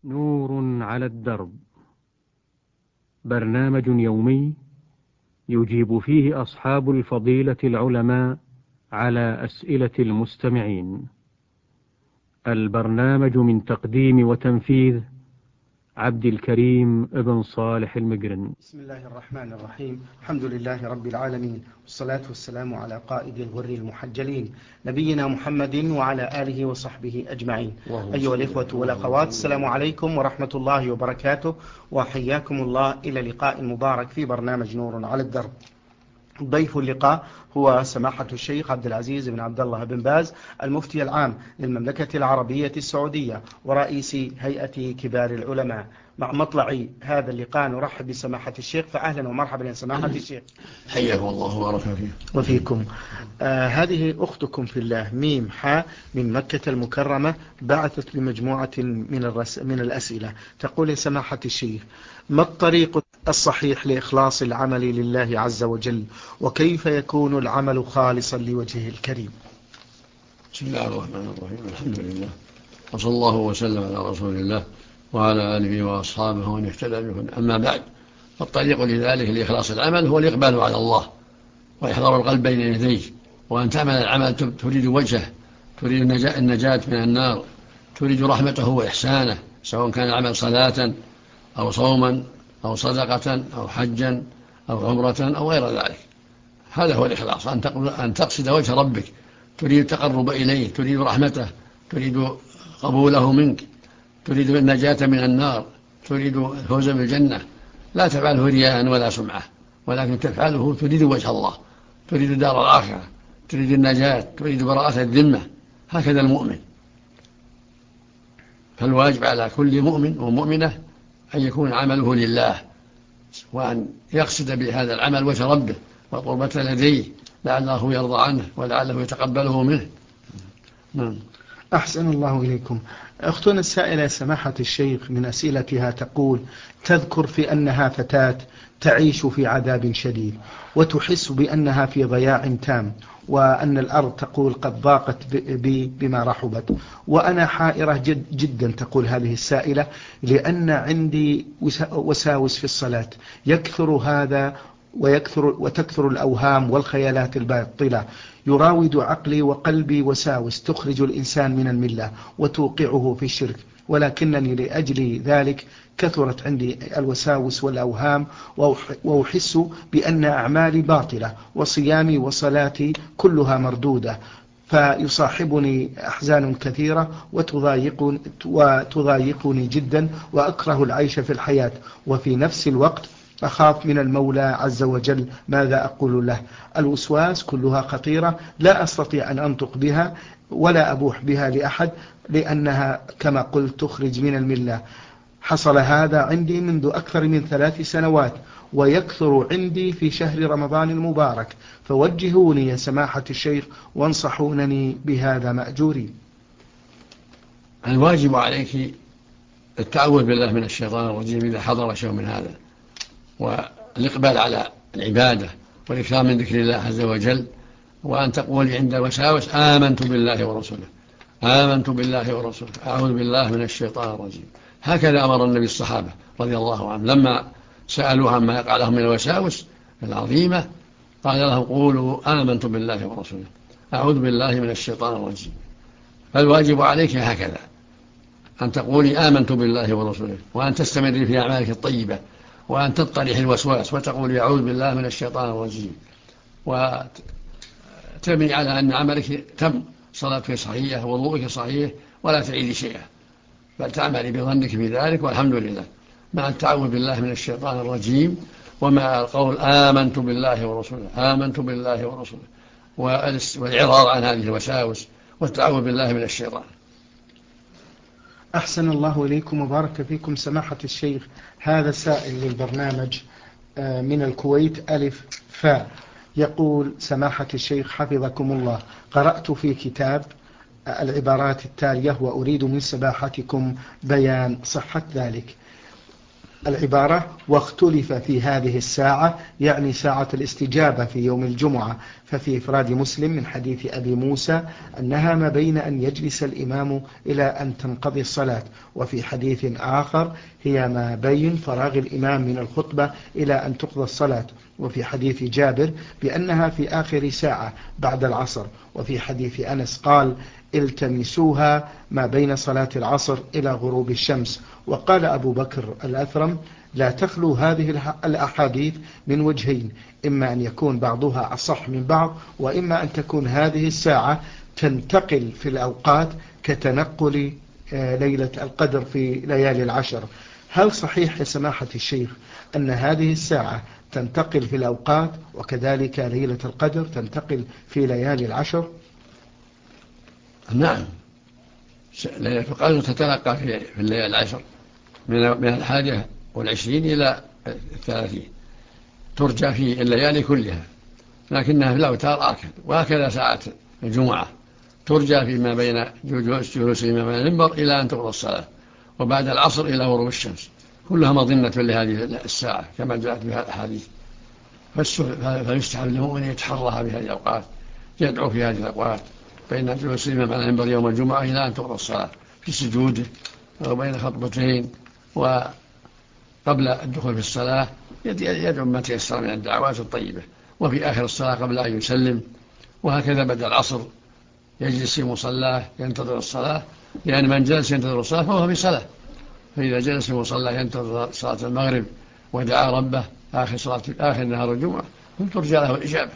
نور على الدرب، برنامج يومي يجيب فيه أصحاب الفضيلة العلماء على أسئلة المستمعين. البرنامج من تقديم وتنفيذ عبد الكريم بن صالح المقرن. بسم الله الرحمن الرحيم. الحمد لله رب العالمين، والصلاة والسلام على قائد الغر المحجلين نبينا محمد وعلى آله وصحبه أجمعين. أيها الإخوة والأخوات، السلام عليكم ورحمة الله وبركاته، وحياكم الله إلى لقاء مبارك في برنامج نور على الدرب. ضيف اللقاء هو سماحة الشيخ عبد العزيز بن عبد الله بن باز، المفتي العام للمملكة العربية السعودية ورئيس هيئة كبار العلماء. مع مطلع هذا اللقاء نرحب بسماحة الشيخ، فأهلا ومرحبا يا سماحة الشيخ. حياكم الله وبارك فيه وفيكم. هذه أختكم في الله ميم حاء من مكة المكرمة بعثت بمجموعة من الأسئلة. تقول يا سماحة الشيخ: ما الطريق الصحيح لإخلاص العمل لله عز وجل، وكيف يكون العمل خالصا لوجهه الكريم؟ بسم الله الرحمن الرحيم. الحمد لله، وصلى الله وسلم على رسول الله وعلى آله وأصحابه ومن اهتدى بهداه. أما بعد، فالطريق لذلك لإخلاص العمل هو الإقبال على الله وإحضار القلب بين يديه، وأن تعمل العمل تريد وجهه، تريد النجاة من النار، تريد رحمته وإحسانه، سواء كان العمل صلاة أو صوما أو صدقة أو حجا أو عمرة أو غير ذلك. هذا هو الإخلاص، أن تقصد وجه ربك، تريد التقرب إليه، تريد رحمته، تريد قبوله منك، تريد النجاة من النار، تريد الفوز بالجنة. لا تفعله رياء ولا سمعة، ولكن تفعله تريد وجه الله، تريد دار الآخرة، تريد النجاة، تريد براءة الذمة. هكذا المؤمن. فالواجب على كل مؤمن ومؤمنة أن يكون عمله لله، وأن يقصد بهذا العمل وجه ربه وقربة لديه، لعله يرضى عنه ولعله يتقبله منه. أحسن الله إليكم. أختنا السائلة سماحة الشيخ من أسئلتها تقول: تذكر في أنها فتاة تعيش في عذاب شديد، وتحس بأنها في ضياع تام، وأن الأرض تقول قد ضاقت بي بما رحبت، وأنا حائرة جدا. تقول هذه السائلة: لأن عندي وساوس في الصلاة، يكثر هذا وتكثر الأوهام والخيالات الباطلة، يراود عقلي وقلبي وساوس تخرج الإنسان من الملة وتوقعه في الشرك، ولكنني لأجل ذلك كثرت عندي الوساوس والأوهام، وأحس بأن أعمالي باطلة وصيامي وصلاتي كلها مردودة، فيصاحبني أحزان كثيرة وتضايقني جدا، وأكره العيش في الحياة، وفي نفس الوقت أخاف من المولى عز وجل. ماذا أقول له؟ الوسواس كلها خطيرة، لا أستطيع أن أنطق بها ولا أبوح بها لأحد، لأنها كما قلت تخرج من الملة. حصل هذا عندي منذ أكثر من 3 سنوات، ويكثر عندي في شهر رمضان المبارك، فوجهوني يا سماحة الشيخ وانصحونني بهذا مأجورين. الواجب عليك التعوذ بالله من الشيطان الرجيم إذا حضر شيء من هذا، والإقبال على العبادة والإكثار من ذكر الله عز وجل، وأن تقول عند الوساوس: آمنت بالله ورسوله، آمنت بالله ورسوله، أعوذ بالله من الشيطان الرجيم. هكذا أمر النبي الصحابة رضي الله عنهم لما سألوه عما يقع لهم من الوساوس العظيمة، قال لهم: قولوا آمنت بالله ورسوله، أعوذ بالله من الشيطان الرجيم. فالواجب عليك هكذا، أن تقولي آمنت بالله ورسوله، وأن تستمري في أعمالك الطيبة، وأن تطرح الوسواس وتقولي أعوذ بالله من الشيطان الرجيم، وتبني على أن عملك تم، صلاتك صحيحة ووضوءك صحيح، ولا تعيدي شيئا، بل تعملي بظنك في ذلك، والحمد لله، مع التعوذ بالله من الشيطان الرجيم، ومع القول آمنت بالله ورسوله، آمنت بالله ورسوله، والإعراض عن هذه الوساوس والتعوذ بالله من الشيطان. أحسن الله إليكم وبارك فيكم سماحة الشيخ. هذا سائل للبرنامج من الكويت ألف فاء، يقول: سماحة الشيخ حفظكم الله، قرأت في كتاب العبارات التالية وأريد من سماحتكم بيان صحة ذلك. العبارة واختلف في هذه الساعة يعني ساعة الاستجابة في يوم الجمعة، ففي إفراد مسلم من حديث أبي موسى أنها ما بين أن يجلس الإمام إلى أن تنقضي الصلاة، وفي حديث آخر هي ما بين فراغ الإمام من الخطبة إلى أن تقضى الصلاة، وفي حديث جابر بأنها في آخر ساعة بعد العصر، وفي حديث أنس قال التمسوها ما بين صلاة العصر إلى غروب الشمس. وقال أبو بكر الأثرم لا تخلو هذه الأحاديث من وجهين، إما أن يكون بعضها أصح من بعض، وإما أن تكون هذه الساعة تنتقل في الأوقات كتنقل ليلة القدر في ليالي العشر. هل صحيح يا سماحة الشيخ أن هذه الساعة تنتقل في الأوقات وكذلك ليلة القدر تنتقل في ليالي العشر؟ نعم، ليلة القدر تتلقى في الليالي العشر من 21 إلى 30، ترجى في الليالي كلها، لكنها في الأوتار آكد. وهكذا ساعة الجمعة ترجى فيما بين جلوس الإمام على المنبر إلى أن تقضى الصلاة، وبعد العصر إلى غروب الشمس، كلها مظنة لهذه الساعة كما جاءت بها الأحاديث. فيستحب للمؤمن أن يتحرها بهذه الأوقات، يدعو في هذه الأوقات بين جلوس الإمام على المنبر يوم الجمعة إلى أن تقضى الصلاة في سجوده، وبين خطبتين وقبل الدخول في الصلاة يدعو ما تيسر من الدعوات الطيبة، وفي آخر الصلاة قبل أن يسلم، وهكذا بعد العصر يجلس في مصلاه ينتظر الصلاة، لأن من جلس ينتظر الصلاة فهو في صلاة، فإذا جلس في مصلاه ينتظر صلاة المغرب ودعا ربه آخر نهار الجمعة ترجى له الإجابة.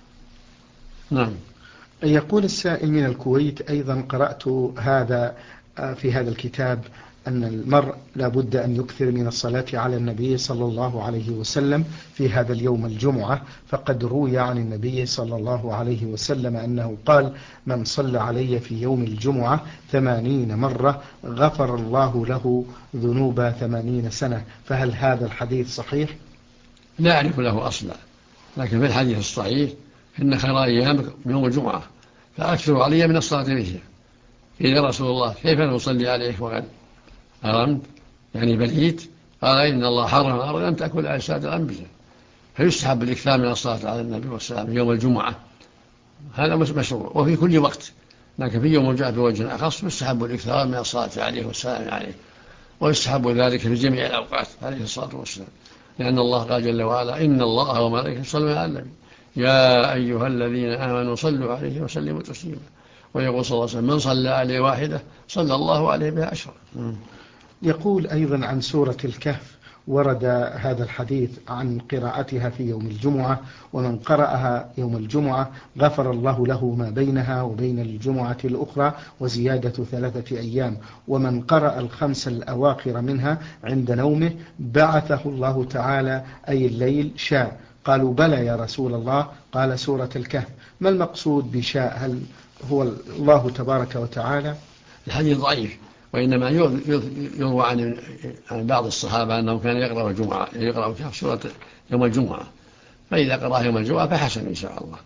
نعم. يقول السائل من الكويت أيضا قرأت هذا في هذا الكتاب أن المرء لابد أن يكثر من الصلاة على النبي صلى الله عليه وسلم في هذا اليوم الجمعة، فقد روي عن النبي صلى الله عليه وسلم أنه قال من صلى علي في يوم الجمعة 80 مرة غفر الله له ذنوب 80 سنة، فهل هذا الحديث صحيح؟ لا أعرف له أصلا، لكن في الحديث الصحيح إن خير أيامكم يوم الجمعة فأكثروا علي من الصلاة فيه. قيل يا رسول الله كيف نصلي عليك وقد أرمت يعني بليت؟ قال إن الله حرم الأرض أن تأكل أجساد الأنبياء، فيستحب الإكثار من الصلاة على النبي والسلام يوم الجمعة، هذا مشروع وفي كل وقت، لكن في يوم الجمعة بوجه أخص يستحب الإكثار من الصلاة عليه والسلام عليه، ويستحب ذلك في جميع الأوقات عليه الصلاة والسلام، لأن الله قال جل وعلا إن الله وملائكته يصلون على النبي يا أيها الذين آمنوا صلوا عليه وسلموا تسليما، ويقول صلى الله عليه وسلم من صلى عليه واحدة صلى الله عليه بها 10. يقول أيضا عن سورة الكهف ورد هذا الحديث عن قراءتها في يوم الجمعة، ومن قرأها يوم الجمعة غفر الله له ما بينها وبين الجمعة الأخرى وزيادة 3 أيام، ومن قرأ الخمس الأواخر منها عند نومه بعثه الله تعالى أي الليل شاء. قالوا بلى يا رسول الله، قال سورة الكهف. ما المقصود بشاء؟ هل هو الله تبارك وتعالى؟ الحديث ضعيف، وإنما يروى عن بعض الصحابة أنه كان يقرأ الكهف سورة يوم الجمعة، فإذا قرأ يوم الجمعة فحسن إن شاء الله،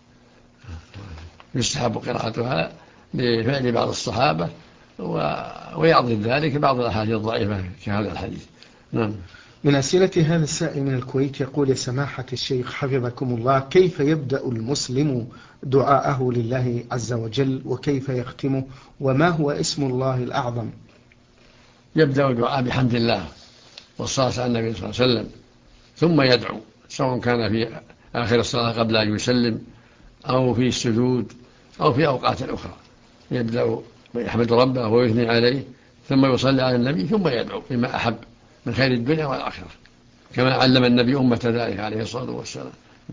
يستحب قراءتها لفعل بعض الصحابة ويعضد ذلك بعض الأحاديث الضعيفة كهذا الحديث. نعم. من أسئلة هذا السائل من الكويت يقول يا سماحة الشيخ حفظكم الله كيف يبدأ المسلم دعاءه لله عز وجل وكيف يختمه وما هو اسم الله الأعظم؟ يبدأ الدعاء بحمد الله والصلاة على النبي صلى الله عليه وسلم، ثم يدعو سواء كان في آخر الصلاة قبل أن يسلم أو في السجود أو في أوقات أخرى، يبدأ يحمد ربه ويثني عليه ثم يصلي على النبي ثم يدعو بما أحب من خير الدنيا والآخرة كما علم النبي أمة ذلك عليه الصلاة والسلام.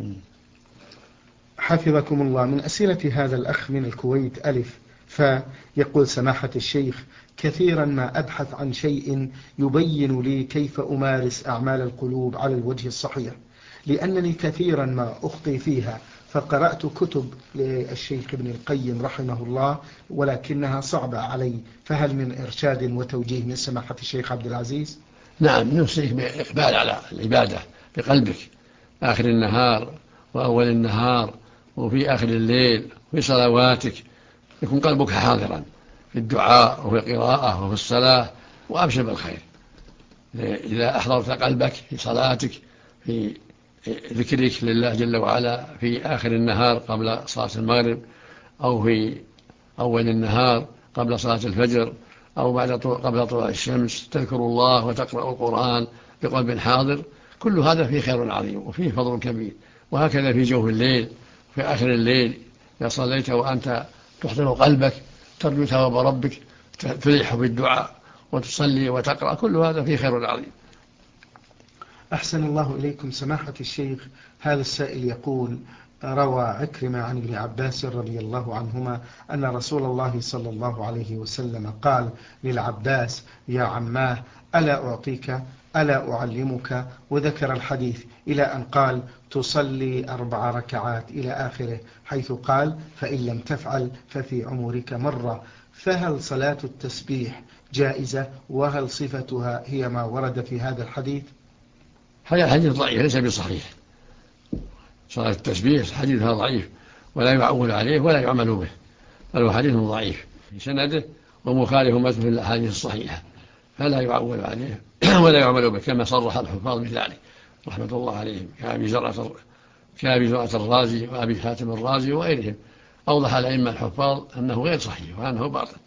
حفظكم الله. من أسئلة هذا الأخ من الكويت ألف فيقول سماحة الشيخ كثيرا ما أبحث عن شيء يبين لي كيف أمارس أعمال القلوب على الوجه الصحيح، لأنني كثيرا ما أخطي فيها، فقرأت كتب للشيخ ابن القيم رحمه الله ولكنها صعبة علي، فهل من إرشاد وتوجيه من سماحة الشيخ عبد العزيز؟ نعم، نوصيك بالإقبال على العبادة بقلبك آخر النهار وأول النهار وفي آخر الليل وفي صلواتك، يكون قلبك حاضرا في الدعاء وفي القراءة وفي الصلاة، وأبشر بالخير إذا أحضرت قلبك في صلاتك، في ذكرك لله جل وعلا في آخر النهار قبل صلاة المغرب، أو في أول النهار قبل صلاة الفجر، أو قبل طلوع الشمس، تذكر الله وتقرأ القرآن بقلب حاضر، كل هذا فيه خير عظيم وفيه فضل كبير. وهكذا في جوف الليل، في آخر الليل إذا صليت وأنت تحضر قلبك ترجو ثواب ربك، تلح بالدعاء وتصلي وتقرأ، كل هذا فيه خير عظيم. أحسن الله إليكم سماحة الشيخ. هذا السائل يقول: روى عكرمة عن ابن عباس رضي الله عنهما أن رسول الله صلى الله عليه وسلم قال للعباس: يا عماه، ألا أعطيك، ألا أعلمك، وذكر الحديث إلى أن قال: تصلي 4 ركعات إلى آخره، حيث قال: فإن لم تفعل ففي عمرك مرة. فهل صلاة التسبيح جائزة؟ وهل صفتها هي ما ورد في هذا الحديث؟ هذا الحديث ضعيف ليس بصحيح. صلاة التسبيح حديثها ضعيف ولا يعول عليه ولا يعمل به، بل هو حديث ضعيف في سنده ومخالف مثل الأحاديث الصحيحة، فلا يعول عليه ولا يعمل به، كما صرح الحفاظ بذلك رحمة الله عليهم كأبي زرعة الرازي وأبي حاتم الرازي وغيرهم. أوضح الأئمة الحفاظ أنه غير صحيح وأنه باطل.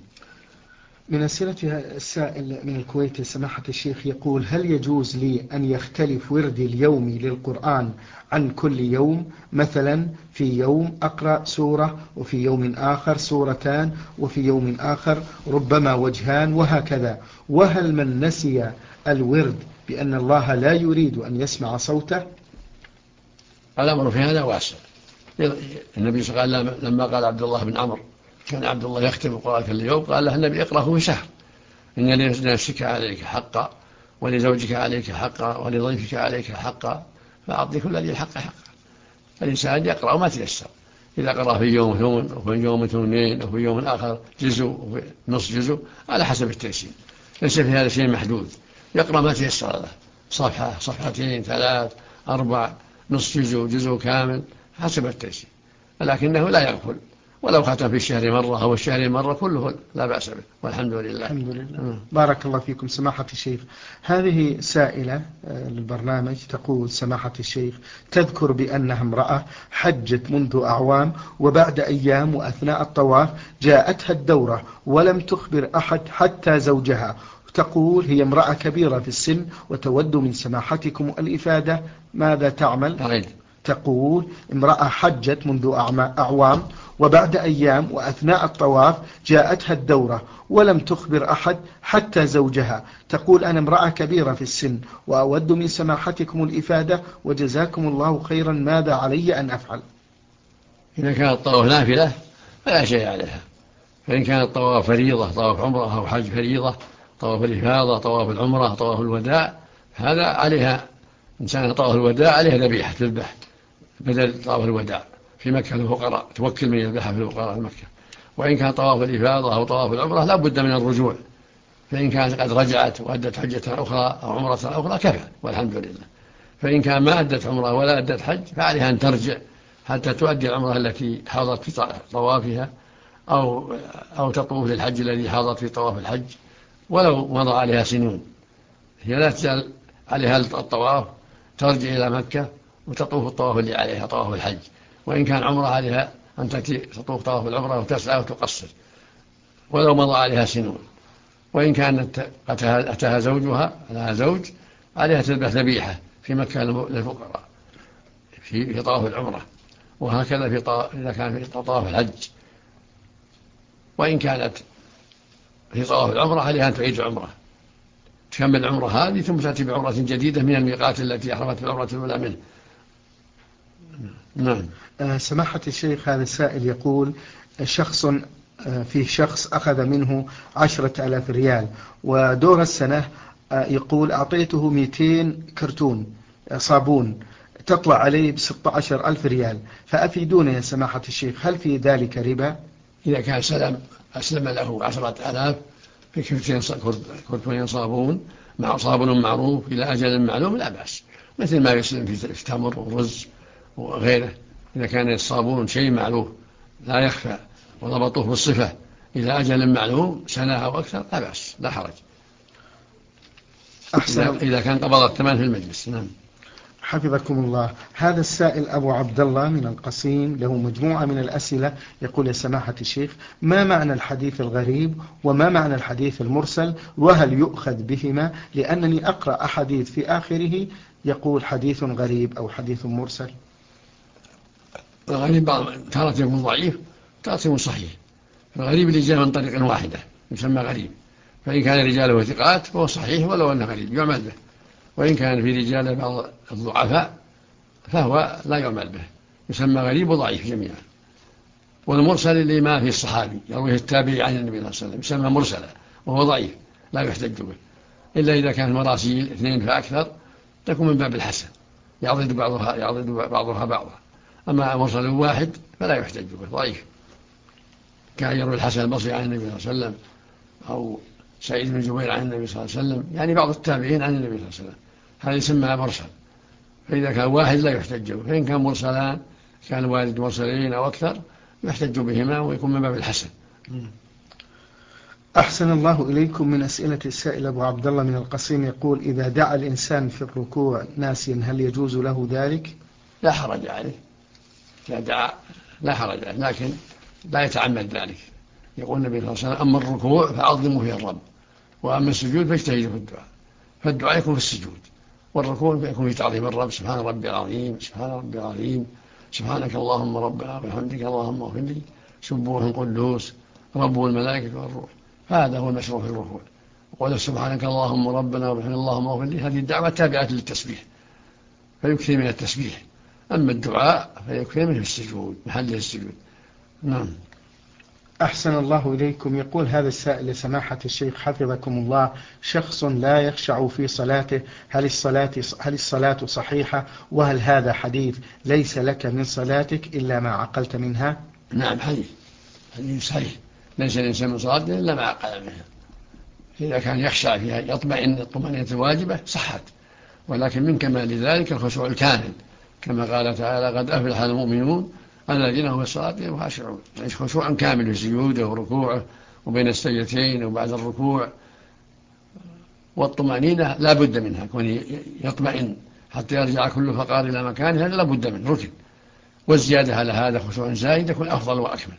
من أسئلة السائل من الكويت سماحة الشيخ يقول: هل يجوز لي أن يختلف وردي اليومي للقرآن عن كل يوم؟ مثلا في يوم أقرأ سورة، وفي يوم آخر سورتان، وفي يوم آخر ربما وجهان، وهكذا. وهل من نسي الورد بأن الله لا يريد أن يسمع صوته؟ الأمر في هذا واسع. النبي صلى الله عليه وسلم لما قال عبد الله بن عمرو كان عبد الله يختم القرآن كل يوم، قال له النبي: اقرأه في شهر، إن لنفسك عليك حقا، ولزوجك عليك حقا، ولضيفك عليك حقا، فأعطي كل ذي الحق حقا. الإنسان يقرأ ما تيسر، إذا قرأ في يوم ثمن، وفي يوم ثمنين، وفي يوم آخر جزء، وفي نصف جزء، على حسب التيسير، ليس في هذا شيء محدود. يقرأ ما تيسر له، صفحة، صفحتين، 3، 4، نصف جزء، جزء كامل، حسب التيسير، ولكنه لا يغفل. ولو ختم في الشهر مرة أو الشهر مرة كله لا بأس به، والحمد لله. الحمد لله. بارك الله فيكم سماحة الشيخ. هذه سائلة للبرنامج تقول: سماحة الشيخ، تذكر بأنها امرأة حجت منذ أعوام، وبعد أيام وأثناء الطواف جاءتها الدورة ولم تخبر أحد حتى زوجها. تقول هي امرأة كبيرة في السن وتود من سماحتكم الإفادة، ماذا تعمل؟ تقول: امرأة حجت منذ أعوام، وبعد أيام وأثناء الطواف جاءتها الدورة ولم تخبر أحد حتى زوجها. تقول: أنا امرأة كبيرة في السن وأود من سماحتكم الإفادة، وجزاكم الله خيرا، ماذا علي أن أفعل؟ إذا كان الطواف نافلة فلا شيء عليها، فإن كان الطواف فريضة، طواف عمرة أو حج فريضة، طواف الإفاضة، طواف العمرة، طواف الوداع، هذا عليها إنسان طواف الوداع عليها ذبيحة تذبح بدل طواف الوداع في مكة للفقراء، توكل من يذبحها في الفقراء في مكة. وإن كان طواف الإفاضة أو طواف العمرة لا بد من الرجوع، فإن كانت قد رجعت وأدت حجة أخرى أو عمرة أخرى كفى والحمد لله. فإن كان ما أدت عمرة ولا أدت حج فعليها أن ترجع حتى تؤدي العمرة التي حاضت في طوافها، أو تطوف للحج الذي حاضت في طواف الحج، ولو مضى عليها سنون. هي لا تزال عليها الطواف، ترجع إلى مكة وتطوف الطواف اللي عليها طواف الحج. وإن كان عمرة عليها أن تأتي تطوف طواف العمرة وتسعى وتقصر ولو مضى عليها سنون. وإن كانت أتاها زوجها، لها زوج، عليها تذبح ذبيحة في مكة للفقراء في طواف العمرة، وهكذا إذا كان في طواف الحج. وإن كانت في طواف العمرة عليها أن تعيد العمرة، تكمل العمرة هذه ثم تأتي بعمرة جديدة من الميقات التي أحرمت في العمرة الأولى منه. نعم. سماحة الشيخ، هذا السائل يقول: في شخص أخذ منه 10,000 ريال، ودور السنة يقول أعطيته 200 كرتون صابون تطلع عليه ب16,000 ريال، فأفيدونا يا سماحة الشيخ، هل في ذلك ربا؟ إذا كان أسلم له 10,000 في كرتون صابون مع صابون معروف إلى أجل معلوم لا بأس، مثل ما يسلم في تمر ورز وغيره. إذا كان الصابون شيء معروف لا يخفى وضبطوه بالصفة إلى أجل معلوم سنة أو أكثر لا بأس، لا حرج. إذا كان قبض الثمن في المجلس. نعم. حفظكم الله. هذا السائل أبو عبد الله من القصيم له مجموعة من الأسئلة، يقول: يا سماحة الشيخ، ما معنى الحديث الغريب وما معنى الحديث المرسل وهل يؤخذ بهما؟ لأنني أقرأ أحاديث في آخره يقول حديث غريب أو حديث مرسل. الغريب تارة يكون ضعيف، تارة يكون صحيح. الغريب اللي جاء من طريق واحدة يسمى غريب، فإن كان رجاله ثقات فهو صحيح ولو أنه غريب يعمل به، وإن كان في رجاله بعض الضعفاء فهو لا يعمل به، يسمى غريب وضعيف جميعا. والمرسل اللي ما فيه الصحابي يرويه التابعي عن النبي صلى الله عليه وسلم يسمى مرسلا وهو ضعيف لا يحتج به، إلا إذا كان المراسيل 2 فأكثر تكون من باب الحسن، يعضد بعضها بعضا. أما مرسل واحد فلا يحتج به، ضعيف، كان يروي الحسن البصري عن النبي صلى الله عليه وسلم أو سعيد بن جبير عن النبي صلى الله عليه وسلم، يعني بعض التابعين عن النبي صلى الله عليه وسلم، هذا يسمى مرسل. فإذا كان واحد لا يحتج به، فإن كان مرسلان كان والد مرسلين أو أكثر يحتج بهما ويكون من باب الحسن. أحسن الله إليكم. من أسئلة السائل أبو عبد الله من القصيم يقول: إذا دعا الإنسان في الركوع ناسيا هل يجوز له ذلك؟ لا حرج عليه، إذا دعا لا حرج عليه، لكن لا يتعمد ذلك. يقول النبي صلى الله عليه وسلم: أما الركوع فعظموا فيه الرب، وأما السجود فاجتهدوا في الدعاء. فالدعاء يكون في السجود، والركوع يكون في تعظيم الرب: سبحان ربي العظيم، سبحان ربي العظيم، سبحانك اللهم ربنا وبحمدك اللهم اغفر لي، سبوح قدوس رب الملائكة والروح. هذا هو المشروع في الركوع. وقال: سبحانك اللهم ربنا وبحمدك اللهم اغفر لي، هذه الدعوة تابعة للتسبيح فيكثر من التسبيح. أما الدعاء فيكثر منه السجود، محله السجود. نعم. أحسن الله إليكم. يقول هذا السائل: لسماحة الشيخ حفظكم الله، شخص لا يخشع في صلاته، هل الصلاة صحيحة؟ وهل هذا حديث ليس لك من صلاتك إلا ما عقلت منها؟ نعم، حديث صحيح، ليس الإنسان من صلاته إلا ما عقل منها. إذا كان يخشع فيها يطمئن الطمأنينة الواجبة صحت، ولكن من كمال ذلك الخشوع الكامل، كما قال تعالى: قد أفلح المؤمنون الذين هم في صلاتهم خاشعون. يعني خشوع كامل في سجوده وركوعه وبين السجدتين وبعد الركوع. والطمأنينة لا بد منها، كون يطمئن حتى يرجع كل فقار إلى مكانه، هذا لا بد منه، ركن. والزيادة على هذا خشوع زائد يكون أفضل وأكمل.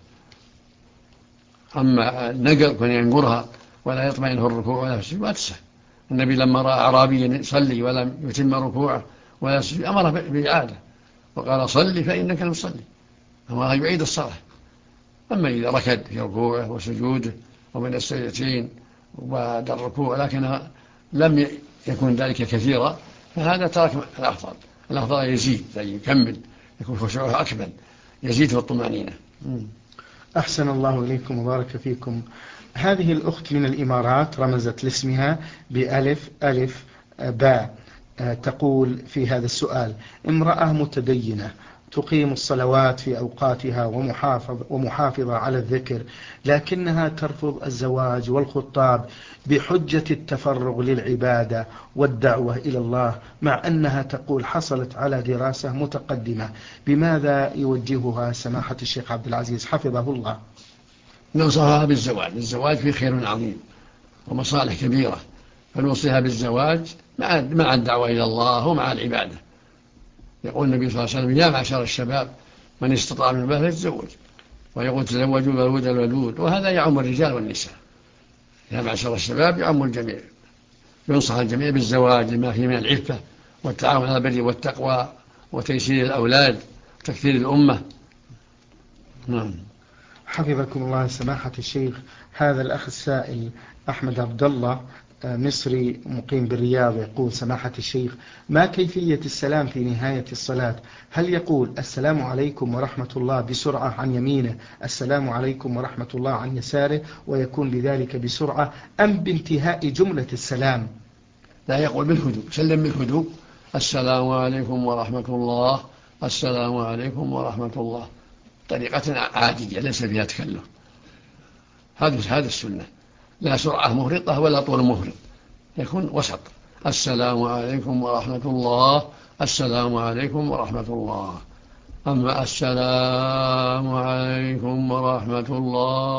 أما النقر كون ينقرها ولا يطمئن في الركوع ولا في السجود ما تصح. النبي لما رأى أعرابيا يصلي ولم يتم ركوعه ولا السجود أمره بإعادة وقال: صلي فإنك لم تصلي، أمره يعيد الصلاة. أما إذا ركض في ركوعه وسجوده وبين السجدتين وبعد الركوع لكن لم يكن ذلك كثيرا فهذا ترك الأفضل. الأفضل يزيد، يكمل، يكون خشوعه أكمل، يزيد في الطمأنينة. أحسن الله إليكم وبارك فيكم. هذه الأخت من الإمارات رمزت لاسمها بألف ألف باء، تقول في هذا السؤال: امرأة متدينة تقيم الصلوات في أوقاتها ومحافظة على الذكر، لكنها ترفض الزواج والخطاب بحجة التفرغ للعبادة والدعوة إلى الله، مع أنها تقول حصلت على دراسة متقدمة. بماذا يوجهها سماحة الشيخ عبد العزيز حفظه الله؟ ننصحها بالزواج. الزواج فيه خير عظيم ومصالح كبيرة، فنوصيها بالزواج مع الدعوة إلى الله ومع العبادة. يقول النبي صلى الله عليه وسلم: يا معشر الشباب من استطاع من الباء فليتزوج، ويقول: تزوجوا الولود الولود. وهذا يعم الرجال والنساء، يا معشر الشباب يعم الجميع. ينصح الجميع بالزواج لما فيه من العفة والتعاون على البر والتقوى وتيسير الأولاد وتكثير الأمة. نعم. حفظكم الله سماحة الشيخ. هذا الأخ السائل أحمد عبد الله مصري مقيم بالرياض يقول: سماحة الشيخ، ما كيفية السلام في نهاية الصلاة؟ هل يقول السلام عليكم ورحمة الله بسرعة عن يمينه، السلام عليكم ورحمة الله عن يساره، ويكون بذلك بسرعة، أم بانتهاء جملة السلام؟ لا، يقول بالهدوء، سلم بالهدوء: السلام عليكم ورحمة الله، السلام عليكم ورحمة الله، طريقة عادية ليس فيها تكلف. هذا السنة، لا سرعة مفرطة ولا طول مفرط، يكون وسط: السلام عليكم ورحمة الله، السلام عليكم ورحمة الله. أما السلام عليكم ورحمة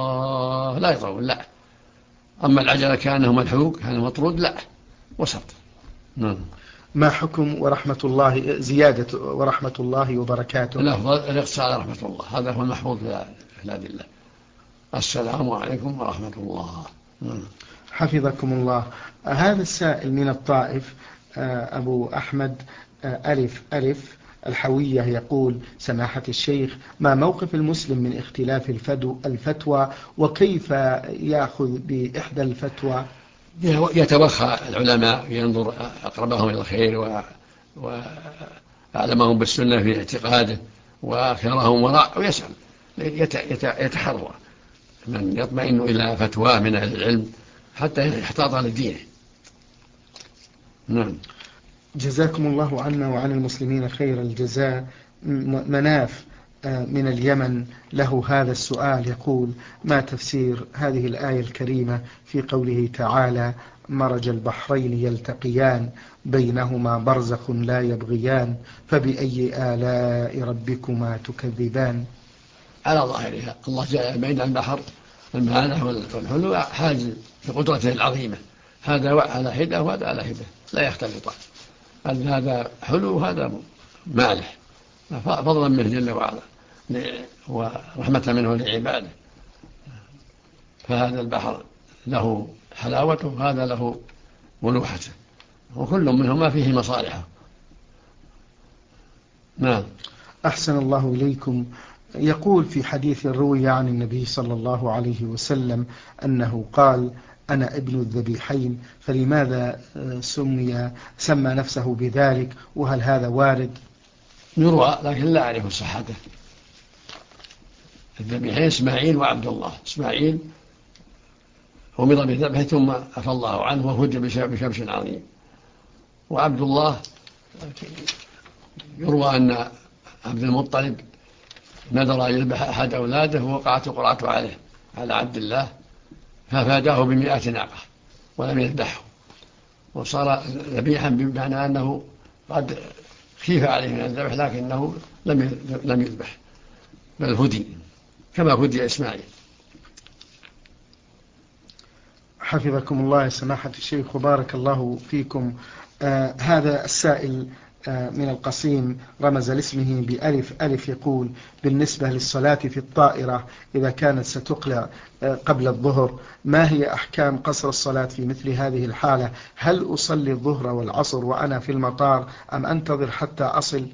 الله لا يطول، لا. أما العجلة كأنه ملحوق كأنه مطرود، لا، وسط. نعم. ما حكم ورحمة الله زيادة ورحمة الله وبركاته؟ الأفضل الاقتصار على رحمة الله، هذا هو المحفوظ في الأدلة. السلام عليكم ورحمة الله. حفظكم الله. هذا السائل من الطائف أبو أحمد ألف ألف الحوية يقول: سماحة الشيخ، ما موقف المسلم من اختلاف الفتوى، وكيف يأخذ بإحدى الفتوى؟ يتوخى العلماء، ينظر أقربهم إلى الخير وأعلمهم بالسنة في اعتقاده وأخيرهم وراء، ويسأل يتحرى من يطمئن إلى فتوى من أهل العلم حتى يحتاط لدينه. نعم. جزاكم الله عنا وعن المسلمين خير الجزاء. مناف من اليمن له هذا السؤال، يقول: ما تفسير هذه الآية الكريمة في قوله تعالى: مرج البحرين يلتقيان بينهما برزخ لا يبغيان فبأي آلاء ربكما تكذبان؟ على ظاهرها الله جاء بين البحر المالح والحلو حاجز بقدرته العظيمة، هذا على حدة وهذا على حدة لا يختلطان، هذا حلو وهذا مالح، فضلا منه جل وعلا ورحمة منه لعباده. فهذا البحر له حلاوته وهذا له ملوحته، وكل منهما فيه مصالحه. نعم. أحسن الله إليكم. يقول في حديث روي عن النبي صلى الله عليه وسلم أنه قال: أنا ابن الذبيحين، فلماذا سمى نفسه بذلك، وهل هذا وارد؟ يروى لكن لا أعرف صحته. الذبيحين إسماعيل وعبد الله. إسماعيل أمر بذبحه ثم عفى الله عنه وهج بشمس عظيم، وعبد الله يروى أن عبد المطلب نذر أن يذبح أحد أولاده ووقعت القرعة عليه على عبد الله ففاداه ب100 ناقة ولم يذبحه، وصار ذبيحا بمعنى أنه قد خيف عليه من الذبح لكنه لم يذبح بل فدي كما فدي إسماعيل. حفظكم الله سماحة الشيخ وبارك الله فيكم. هذا السائل من القصيم رمز لاسمه بألف ألف يقول: بالنسبة للصلاة في الطائرة إذا كانت ستقلع قبل الظهر، ما هي أحكام قصر الصلاة في مثل هذه الحالة؟ هل أصلي الظهر والعصر وأنا في المطار أم أنتظر حتى أصل؟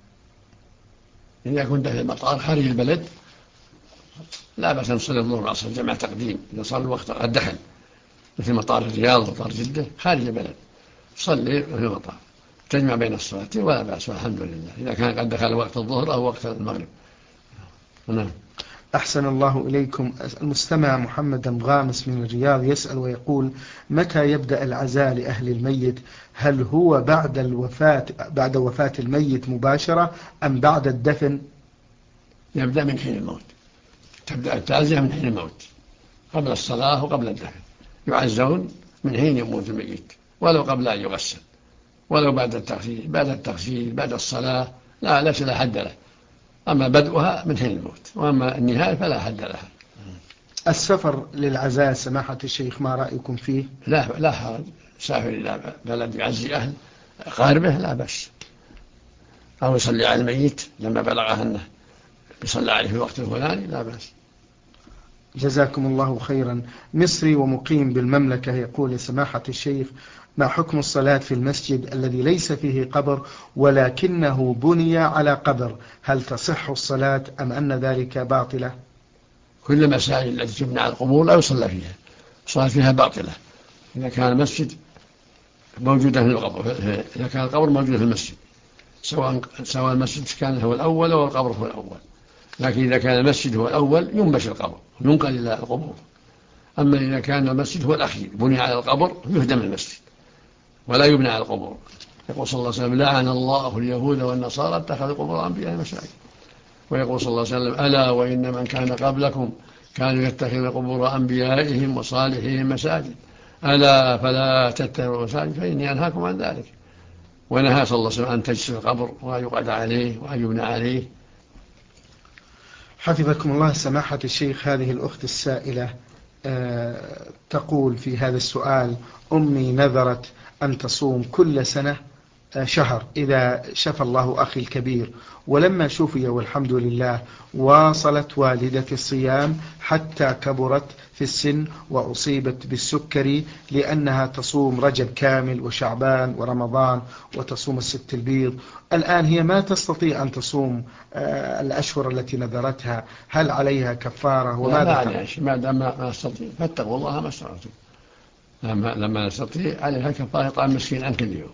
إذا كنت في المطار خارج البلد لا بأس أن تصلي الظهر والعصر جمع تقديم، إذا صار الوقت قد دخل مثل مطار الرياض ومطار جدة خارج البلد صلي في المطار تجمع بين الصلاة ولا بأس والحمد لله، إذا كان قد دخل وقت الظهر أو وقت المغرب. نعم. أحسن الله إليكم. المستمع محمد غامس من الرياض يسأل ويقول: متى يبدأ العزاء لأهل الميت؟ هل هو بعد وفاة الميت مباشرة أم بعد الدفن؟ يبدأ من حين الموت، تبدأ التعزية من حين الموت قبل الصلاة وقبل الدفن، يعزون من حين يموت الميت ولو قبل أن يغسل ولو بعد التغسيل بعد الصلاة ليس لا حد له، أما بدءها من حين الموت وأما النهاية فلا حد لها. السفر للعزاء سماحة الشيخ ما رأيكم فيه؟ لا حرج، سافر إلى بلد يعزي أهل قاربه لا بأس، أو يصلي على الميت لما بلغه أنه يصلى عليه في الوقت الفلاني لا بأس. جزاكم الله خيرا. مصري ومقيم بالمملكة يقول: سماحة الشيخ، ما حكم الصلاة في المسجد الذي ليس فيه قبر ولكنه بني على قبر؟ هل تصح الصلاة أم أن ذلك باطلة؟ كل المساجد التي تبنى على القبور لا يصلى فيها، الصلاة فيها باطلة إذا كان المسجد موجودا في القبر، إذا كان القبر موجود في المسجد سواء المسجد كان هو الأول أو القبر هو الأول، لكن إذا كان المسجد هو الأول ينبش القبر ينقل إلى القبور، أما إذا كان المسجد هو الأخير بني على القبر يهدم المسجد ولا يبنى على القبور. يقول صلى الله عليه وسلم: لعن الله اليهود والنصارى اتخذوا قبور أنبياء مساجد. ويقول صلى الله عليه وسلم: ألا وإن من كان قبلكم كانوا يتخذون قبور أنبيائهم وصالحهم مساجد، ألا فلا تتخذوا مساجد فإني أنهاكم عن ذلك. ونهى صلى الله عليه وسلم أن تجلس القبر وأن يقعد عليه وأن يبنى عليه. حفظكم الله سماحة الشيخ. هذه الأخت السائلة تقول في هذا السؤال: أمي نذرت أن تصوم كل سنة شهر إذا شفى الله أخي الكبير، ولما شفي والحمد لله واصلت والدتي الصيام حتى كبرت في السن وأصيبت بالسكري، لأنها تصوم رجب كامل وشعبان ورمضان وتصوم الست البيض. الآن هي ما تستطيع أن تصوم الأشهر التي نذرتها، هل عليها كفارة؟ وماذا لا عليها شيء ما دام ما استطيع، فاتقوا الله ما استطعتم. لما نستطيع عليها كفارة إطعام مسكين عن كل يوم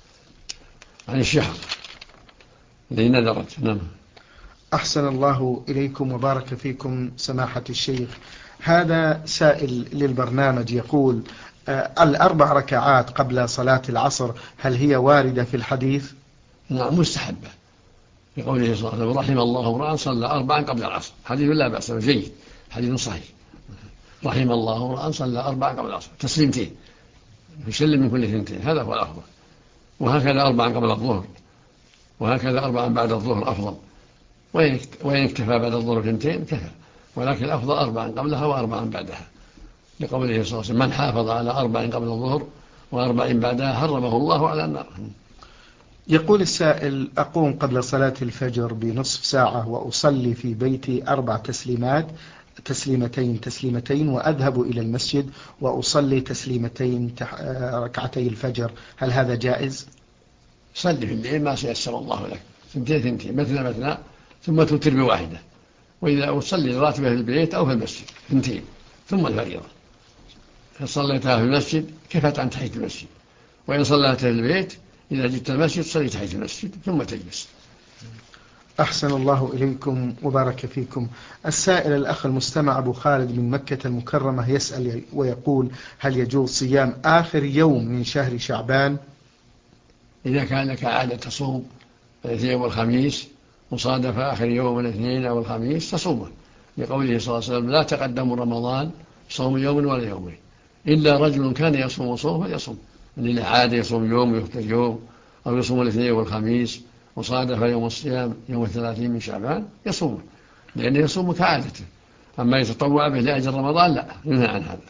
عن الشهر الذي نذرت. نعم. أحسن الله إليكم وبارك فيكم سماحة الشيخ. هذا سائل للبرنامج يقول: الأربع ركعات قبل صلاة العصر هل هي واردة في الحديث؟ نعم مستحبة، لقوله صلى الله عليه وسلم: رحم الله امرأ صلى 4 قبل العصر. حديث لا بأس به، جيد، حديث صحيح. رحم الله امرأ صلى 4 قبل العصر، تسليمتين، يسلم من كل 2، هذا هو الأفضل. وهكذا 4 قبل الظهر، وهكذا 4 بعد الظهر أفضل. وإن اكتفى بعد الظهر 2 كفى، ولكن الأفضل 4 قبلها و4 بعدها، لقوله صلى الله عليه وسلم: من حافظ على 4 قبل الظهر و4 بعدها حرمه الله على النار. يقول السائل: أقوم قبل صلاة الفجر بنصف ساعة وأصلي في بيتي 4 تسليمات، تسليمتين، وأذهب إلى المسجد وأصلي تسليمتين ركعتي الفجر، هل هذا جائز؟ صلي في الليل ما سيسر الله لك، 2 مثنى، ثم توتر بواحدة. وإذا تصلي الراتبة في البيت أو في المسجد 2 ثم الفريضة، إن صليتها في المسجد كفت عن تحية المسجد، وإن صليتها في البيت إذا جئت المسجد صلي تحية المسجد ثم تجلس. أحسن الله إليكم وبارك فيكم. السائل الأخ المستمع أبو خالد من مكة المكرمة يسأل ويقول: هل يجوز صيام آخر يوم من شهر شعبان؟ إذا كان لك عادة تصوم الاثنين والخميس وصادف آخر يوم الاثنين أو الخميس تصومه، لقوله صلى الله عليه وسلم: لا تقدموا رمضان صوم يوم ولا يومين، إلا رجل كان يصوم صوم فيصوم، من العادة يصوم يوم ويفطر يوم، أو يصوم الاثنين والخميس وصادف يوم الصيام يوم 30 من شعبان يصومه، لأنه يصوم كعادته. أما يتطوع به لأجل رمضان لا، ينهى عن هذا.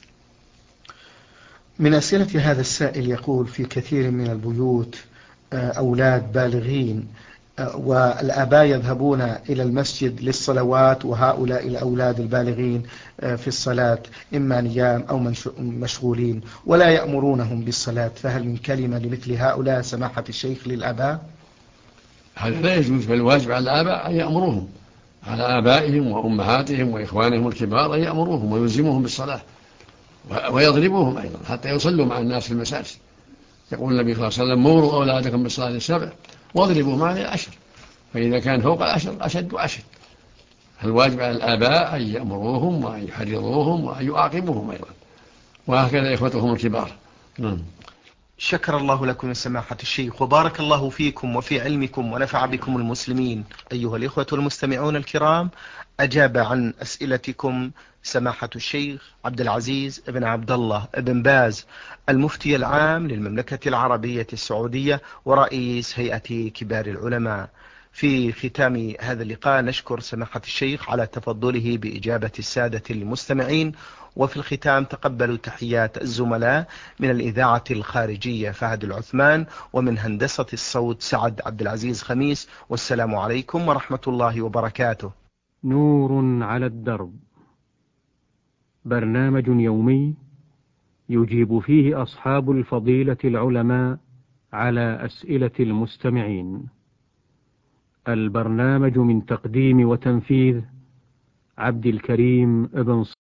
من أسئلة هذا السائل يقول: في كثير من البيوت أولاد بالغين، والآباء يذهبون إلى المسجد للصلوات، وهؤلاء الأولاد البالغين في الصلاة إما نيام أو مشغولين ولا يأمرونهم بالصلاة، فهل من كلمة لمثل هؤلاء سماحة الشيخ للآباء؟ هذا لا يجوز، بل الواجب على الآباء أن يأمروهم، على آبائهم وأمهاتهم وإخوانهم الكبار أن يأمروهم ويلزموهم بالصلاة، ويضربوهم أيضا حتى يصلوا مع الناس في المساجد. يقول النبي صلى الله عليه وسلم: مروا أولادكم بالصلاة 7 واضربوا معنا 10، فإذا كان فوق 10 أشد وأشد. الواجب على الآباء أن يأمروهم وأن يحرضوهم وأن يعاقبوهم أيضا، وهكذا إخوتهم الكبار. نعم. شكر الله لكم يا سماحة الشيخ وبارك الله فيكم وفي علمكم ونفع بكم المسلمين. أيها الإخوة المستمعون الكرام، أجاب عن أسئلتكم سماحة الشيخ عبد العزيز بن عبد الله بن باز، المفتي العام للمملكة العربية السعودية ورئيس هيئة كبار العلماء. في ختام هذا اللقاء نشكر سماحة الشيخ على تفضله بإجابة السادة المستمعين، وفي الختام تقبلوا تحيات الزملاء من الإذاعة الخارجية فهد العثمان، ومن هندسة الصوت سعد عبد العزيز خميس، والسلام عليكم ورحمة الله وبركاته. نور على الدرب، برنامج يومي يجيب فيه أصحاب الفضيلة العلماء على أسئلة المستمعين. البرنامج من تقديم وتنفيذ عبد الكريم ابن